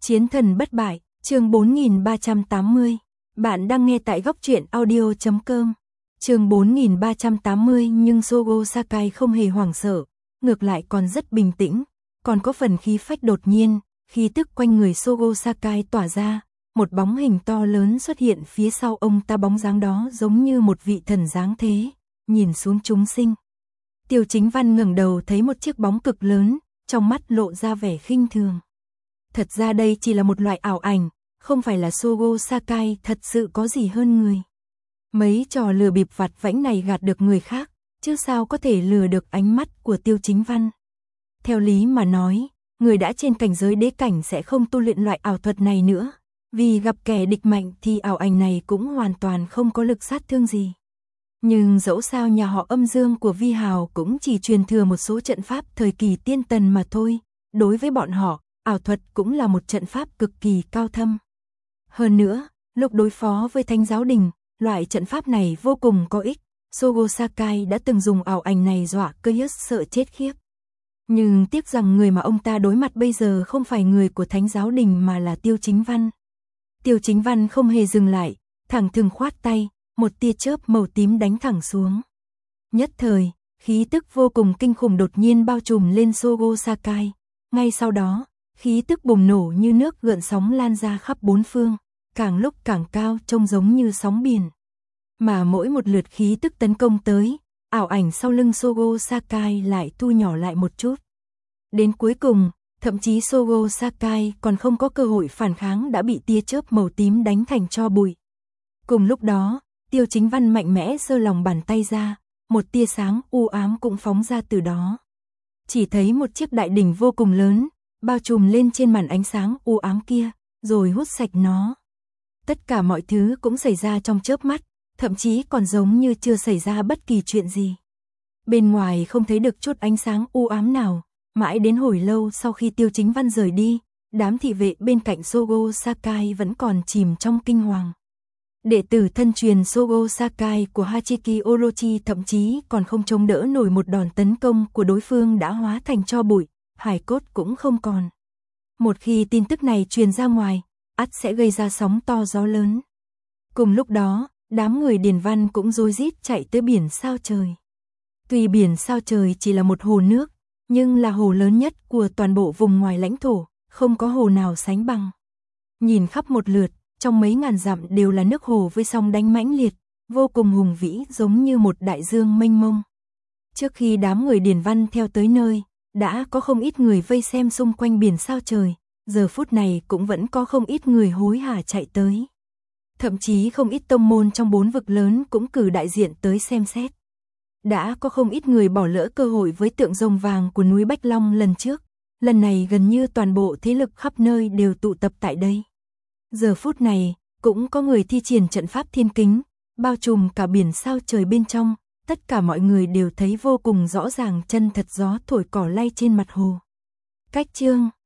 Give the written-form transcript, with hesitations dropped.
Chiến thần bất bại, chương 4380. Bạn đang nghe tại góc truyện audio.com. Chương 4380 nhưng Sogo Sakai không hề hoảng sợ, ngược lại còn rất bình tĩnh, còn có phần khí phách đột nhiên, khí tức quanh người Sogo Sakai tỏa ra, một bóng hình to lớn xuất hiện phía sau ông ta, bóng dáng đó giống như một vị thần dáng thế, nhìn xuống chúng sinh. Tiêu Chính Văn ngẩng đầu thấy một chiếc bóng cực lớn, trong mắt lộ ra vẻ khinh thường. Thật ra đây chỉ là một loại ảo ảnh, không phải là Sogo Sakai thật sự có gì hơn người. Mấy trò lừa bịp vặt vãnh này gạt được người khác, chứ sao có thể lừa được ánh mắt của Tiêu Chính Văn. Theo lý mà nói, người đã trên cảnh giới đế cảnh sẽ không tu luyện loại ảo thuật này nữa, vì gặp kẻ địch mạnh thì ảo ảnh này cũng hoàn toàn không có lực sát thương gì. Nhưng dẫu sao nhà họ Âm Dương của Vi Hào cũng chỉ truyền thừa một số trận pháp thời kỳ tiên tần mà thôi, đối với bọn họ, ảo thuật cũng là một trận pháp cực kỳ cao thâm. Hơn nữa, lúc đối phó với Thánh Giáo Đình, loại trận pháp này vô cùng có ích, Sogo Sakai đã từng dùng ảo ảnh này dọa Caius sợ chết khiếp. Nhưng tiếc rằng người mà ông ta đối mặt bây giờ không phải người của Thánh Giáo Đình mà là Tiêu Chính Văn. Tiêu Chính Văn không hề dừng lại, thẳng thừng khoát tay, một tia chớp màu tím đánh thẳng xuống. Nhất thời, khí tức vô cùng kinh khủng đột nhiên bao trùm lên Sogo Sakai. Ngay sau đó, khí tức bùng nổ như nước gợn sóng lan ra khắp bốn phương, càng lúc càng cao, trông giống như sóng biển. Mà mỗi một lượt khí tức tấn công tới, ảo ảnh sau lưng Sogo Sakai lại thu nhỏ lại một chút. Đến cuối cùng, thậm chí Sogo Sakai còn không có cơ hội phản kháng đã bị tia chớp màu tím đánh thành tro bụi. Cùng lúc đó, Tiêu Chính Văn mạnh mẽ giơ lòng bàn tay ra, một tia sáng u ám cũng phóng ra từ đó. Chỉ thấy một chiếc đại đỉnh vô cùng lớn, bao trùm lên trên màn ánh sáng u ám kia, rồi hút sạch nó. Tất cả mọi thứ cũng xảy ra trong chớp mắt, thậm chí còn giống như chưa xảy ra bất kỳ chuyện gì. Bên ngoài không thấy được chút ánh sáng u ám nào, mãi đến hồi lâu sau khi Tiêu Chính Văn rời đi, đám thị vệ bên cạnh Sogo Sakai vẫn còn chìm trong kinh hoàng. Đệ tử thân truyền Sogo Sakai của Hachiki Orochi thậm chí còn không chống đỡ nổi một đòn tấn công của đối phương đã hóa thành tro bụi, hài cốt cũng không còn. Một khi tin tức này truyền ra ngoài, ắt sẽ gây ra sóng to gió lớn. Cùng lúc đó, đám người Điền Văn cũng rối rít chạy tới biển sao trời. Tuy biển sao trời chỉ là một hồ nước, nhưng là hồ lớn nhất của toàn bộ vùng ngoài lãnh thổ, không có hồ nào sánh bằng. Nhìn khắp một lượt, trong mấy ngàn dặm đều là nước hồ với sóng đánh mãnh liệt, vô cùng hùng vĩ giống như một đại dương mênh mông. Trước khi đám người Điền Văn theo tới nơi, đã có không ít người vây xem xung quanh biển sao trời, giờ phút này cũng vẫn có không ít người hối hả chạy tới. Thậm chí không ít tông môn trong 4 vực lớn cũng cử đại diện tới xem xét. Đã có không ít người bỏ lỡ cơ hội với tượng rồng vàng của núi Bách Long lần trước, lần này gần như toàn bộ thế lực khắp nơi đều tụ tập tại đây. Giờ phút này, cũng có người thi triển trận pháp thiên kính, bao trùm cả biển sao trời bên trong, tất cả mọi người đều thấy vô cùng rõ ràng chân thật gió thổi cỏ lay trên mặt hồ. Cách chương